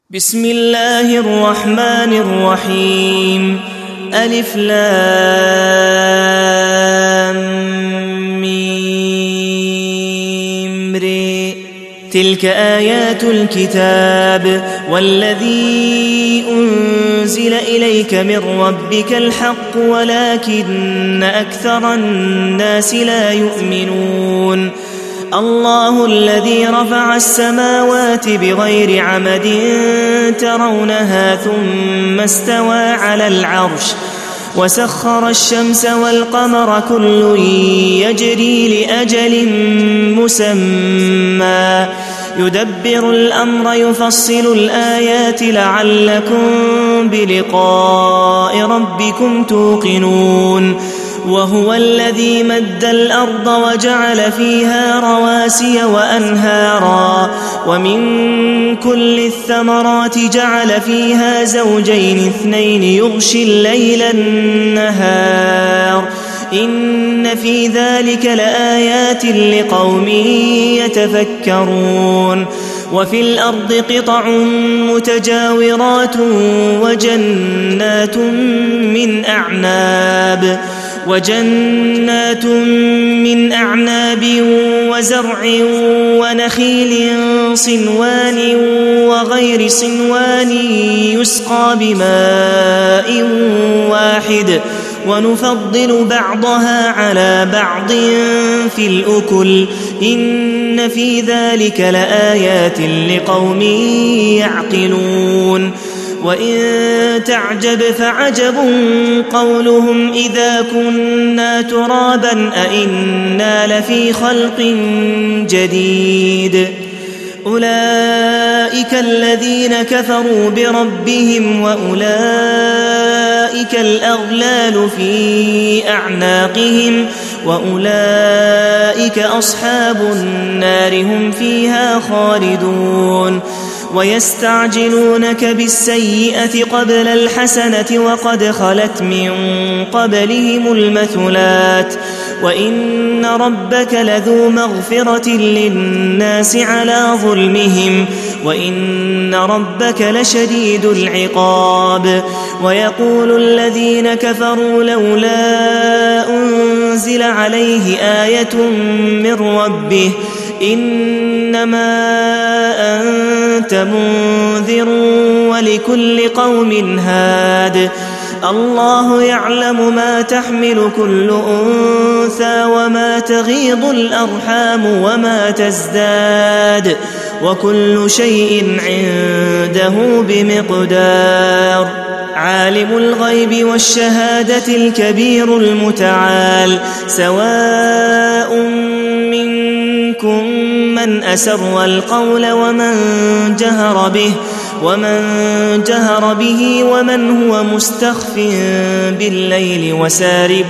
بسم الله الرحمن الرحيم. ألف لام ميم ر. تلك آيات الكتاب والذي أنزل إليك من ربك الحق ولكن أكثر الناس لا يؤمنون. الله الذي رفع السماوات بغير عمد ترونها ثم استوى على العرش وسخر الشمس والقمر كل يجري لأجل مسمى يدبر الأمر يفصل الآيات لعلكم بلقاء ربكم توقنون. وهو الذي مد الأرض وجعل فيها رواسي وأنهارا ومن كل الثمرات جعل فيها زوجين اثنين يغشي الليل النهار إن في ذلك لآيات لقوم يتفكرون. وفي الأرض قطع متجاورات وجنات من أعناب وزرع ونخيل صنوان وغير صنوان يسقى بماء واحد ونفضل بعضها على بعض في الأكل إن في ذلك لآيات لقوم يعقلون. وإن تعجب فعجب قولهم إذا كنا ترابا أئنا لفي خلق جديد. أولئك الذين كفروا بربهم وأولئك الأغلال في أعناقهم وأولئك أصحاب النار هم فيها خالدون. ويستعجلونك بالسيئة قبل الحسنة وقد خلت من قبلهم المثلات وإن ربك لذو مغفرة للناس على ظلمهم وإن ربك لشديد العقاب. ويقول الذين كفروا لولا أنزل عليه آية من ربه إنما أنت منذر ولكل قوم هاد. الله يعلم ما تحمل كل أنثى وما تغيض الأرحام وما تزداد وكل شيء عنده بمقدار. عالم الغيب والشهادة الكبير المتعال سواء منكم من أسر القول ومن جهر به ومن هو مستخف بالليل وسارب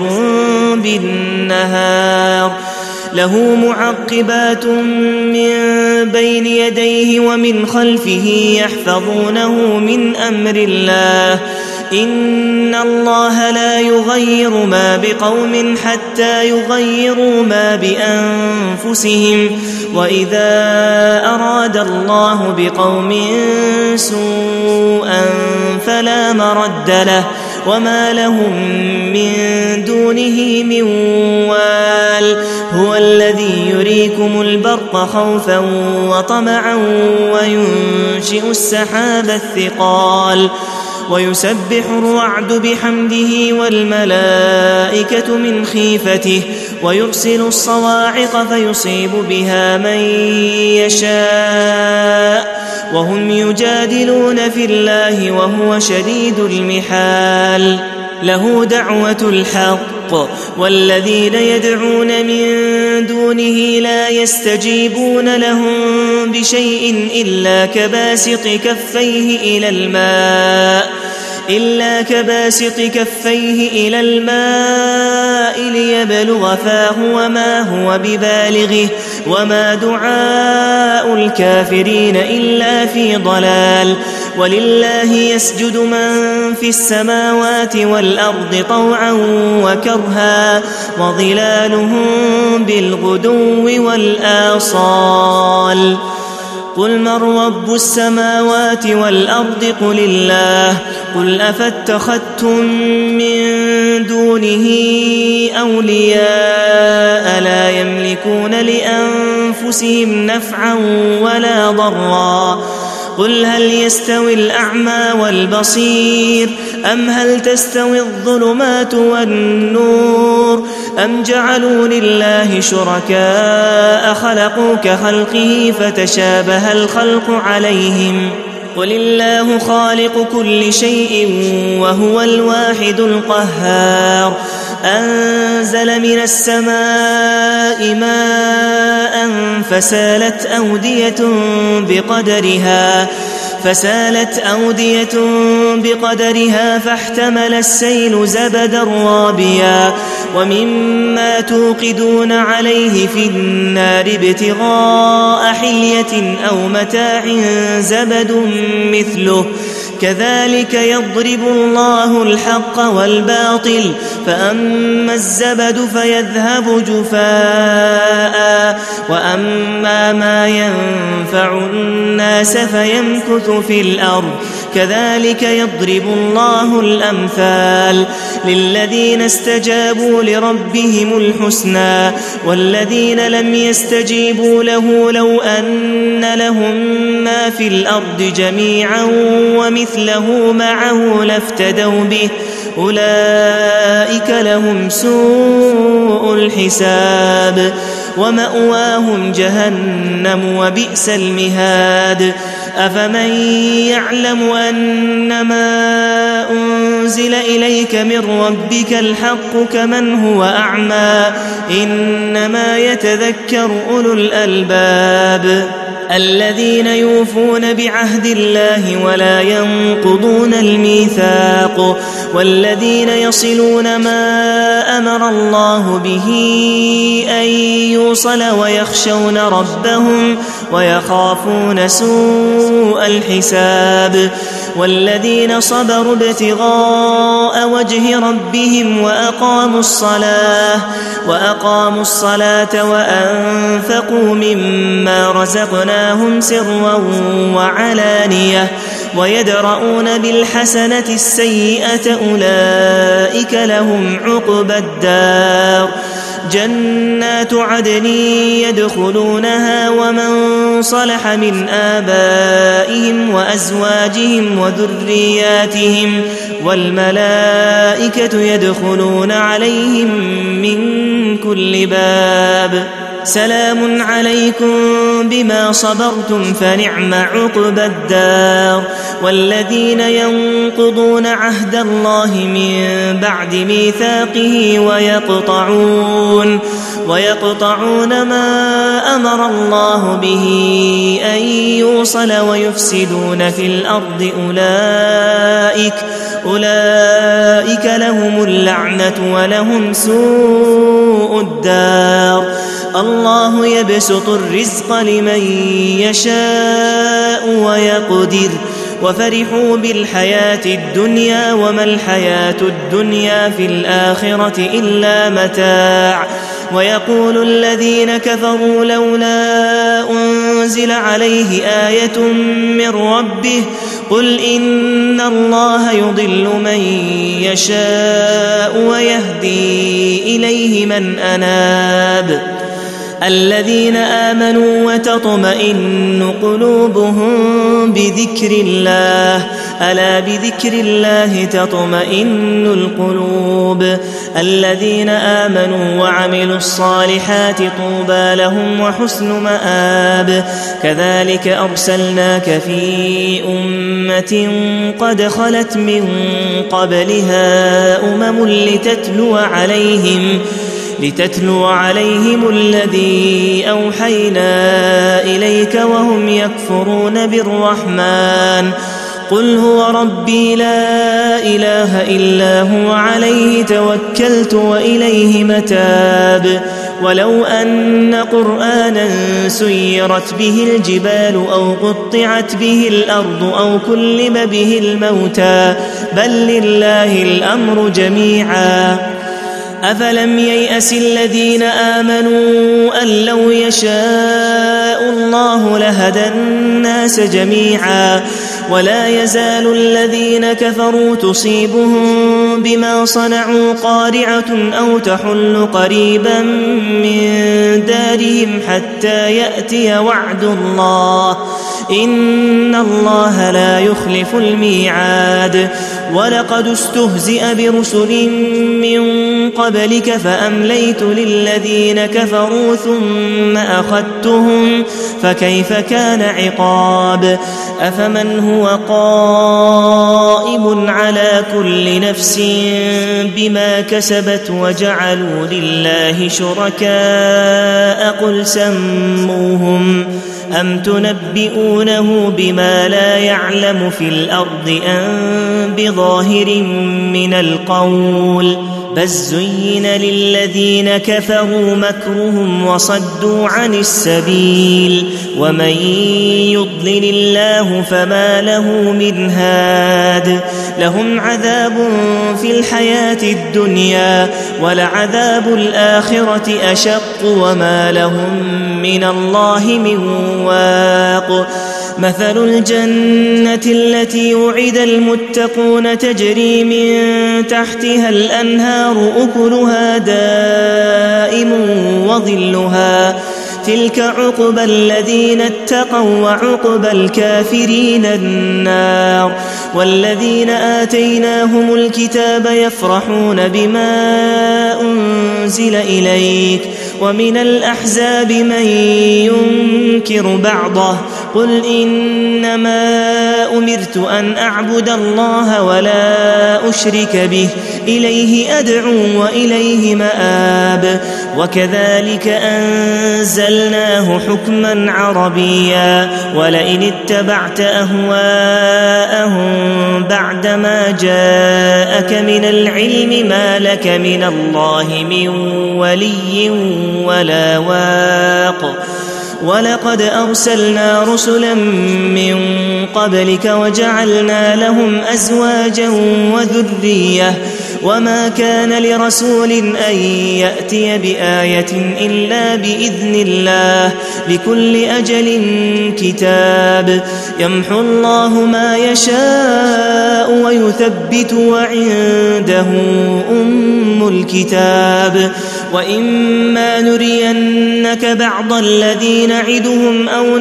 بالنهار. له معقبات من بين يديه ومن خلفه يحفظونه من أمر الله إن الله لا يغير ما بقوم حتى يغيروا ما بأنفسهم وإذا أراد الله بقوم سوءا فلا مرد له وما لهم من دونه من وال. هو الذي يريكم البرق خوفا وطمعا وينشئ السحاب الثقال ويسبح الرعد بحمده والملائكة من خيفته ويرسل الصواعق فيصيب بها من يشاء وهم يجادلون في الله وهو شديد المحال. له دعوة الحق والذين يدعون من دونه لا يستجيبون لهم بشيء إلا كباسط كفيه إلى الماء ليبلغ فاه وما هو ببالغه وما دعاء الكافرين إلا في ضلال. ولله يسجد من في السماوات والأرض طوعا وكرها وظلالهم بالغدو والآصال. قل من رب السماوات والأرض قل الله قل أفاتخذتم من دونه أولياء لا يملكون لأنفسهم نفعا ولا ضرا قل هل يستوي الأعمى والبصير أم هل تستوي الظلمات والنور أم جعلوا لله شركاء خلقوا كخلقه فتشابه الخلق عليهم قل الله خالق كل شيء وهو الواحد القهار أنزل من السماء ماء فسالت أودية بقدرها فاحتمل السيل زبدا رابيا ومما توقدون عليه في النار ابتغاء حلية أو متاع زبد مثله كذلك يضرب الله الحق والباطل فأما الزبد فيذهب جفاء وأما ما ينفع الناس فيمكث في الأرض كذلك يضرب الله الأمثال للذين استجابوا لربهم الحسنى والذين لم يستجيبوا له لو أن لهم ما في الأرض جميعا ومثله معه لافتدوا به أولئك لهم سوء الحساب ومأواهم جهنم وبئس المهاد أفمن يعلم أنما أنزل إليك من ربك الحق كمن هو أعمى إنما يتذكر أولو الألباب الذين يوفون بعهد الله ولا ينقضون الميثاق والذين يصلون ما أمر الله به أن يوصل ويخشون ربهم ويخافون سوء الحساب والذين صبروا ابتغاء وجه ربهم وأقاموا الصلاة وأنفقوا مما رزقناهم سرا وعلانية ويدرؤون بالحسنة السيئة أولئك لهم عقبى الدار جنات عدن يدخلونها ومن صلح من آبائهم وأزواجهم وذرياتهم والملائكة يدخلون عليهم من كل باب سلام عليكم بما صبرتم فنعم عقبى الدار والذين ينقضون عهد الله من بعد ميثاقه ويقطعون ما أمر الله به أن يوصل ويفسدون في الأرض أولئك لهم اللعنة ولهم سوء الدار الله يبسط الرزق لمن يشاء ويقدر وفرحوا بالحياة الدنيا وما الحياة الدنيا في الآخرة إلا متاع ويقول الذين كفروا لولا أنزل عليه آية من ربه قل إن الله يضل من يشاء ويهدي إليه من أناب الذين آمنوا وتطمئن قلوبهم بذكر الله ألا بذكر الله تطمئن القلوب الذين آمنوا وعملوا الصالحات طوبى لهم وحسن مآب كذلك أرسلناك في أمة قد خلت من قبلها لتتلو عليهم الذي أوحينا إليك وهم يكفرون بالرحمن قل هو ربي لا إله إلا هو عليه توكلت وإليه متاب ولو أن قرآنا سيرت به الجبال أو قطعت به الأرض أو كلم به الموتى بل لله الأمر جميعا أفلم ييأس الذين آمنوا أن لو يشاء الله لهدى الناس جميعا ولا يزال الذين كفروا تصيبهم بما صنعوا قارعة أو تحل قريبا من دارهم حتى يأتي وعد الله إن الله لا يخلف الميعاد ولقد استهزئ برسل من قبلك فأمليت للذين كفروا ثم أخذتهم فكيف كان عقاب أفمن هو قائم على كل نفس بما كسبت وجعلوا لله شركاء قل سموهم أم تنبئونه بما لا يعلم في الأرض أم بظاهر من القول بل زين للذين كفروا مكرهم وصدوا عن السبيل ومن يضلل الله فما له من هاد لهم عذاب في الحياة الدنيا ولعذاب الآخرة أشق وما لهم من الله من واق مثل الجنة التي وعد المتقون تجري من تحتها الأنهار أكلها دائم وظلها تلك عقبى الذين اتقوا وعقبى الكافرين النار والذين آتيناهم الكتاب يفرحون بما أنزل إليك ومن الأحزاب من ينكر بعضه قل إنما أمرت أن أعبد الله ولا أشرك به إليه أدعو وإليه مآب وكذلك أنزلناه حكما عربيا ولئن اتبعت أهواءهم بعدما جاءك من العلم ما لك من الله من ولي ولا واق ولقد أرسلنا رسلا من قبلك وجعلنا لهم أزواجا وذرية وما كان لرسول أن يأتي بآية إلا بإذن الله لكل أجل كتاب يمحو الله ما يشاء ويثبت وعنده أم الكتاب وإما نرينك بعض الذين نعدهم أو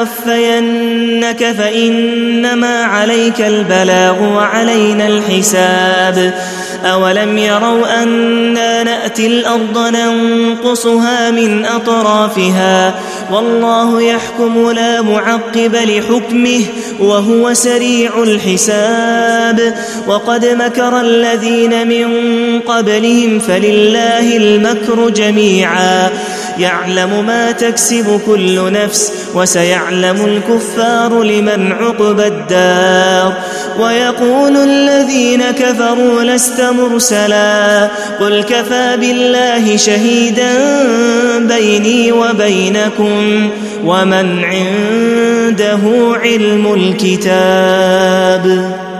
نتوفينك فإنما عليك البلاغ وعلينا الحساب أولم يروا أنا نأتي الأرض ننقصها من أطرافها والله يحكم لا معقب لحكمه وهو سريع الحساب وقد مكر الذين من قبلهم فلله المكر جميعا يعلم ما تكسب كل نفس وسيعلم الكفار لمن عقبى الدار ويقول الذين كفروا لست مرسلا قل كفى بالله شهيدا بيني وبينكم ومن عنده علم الكتاب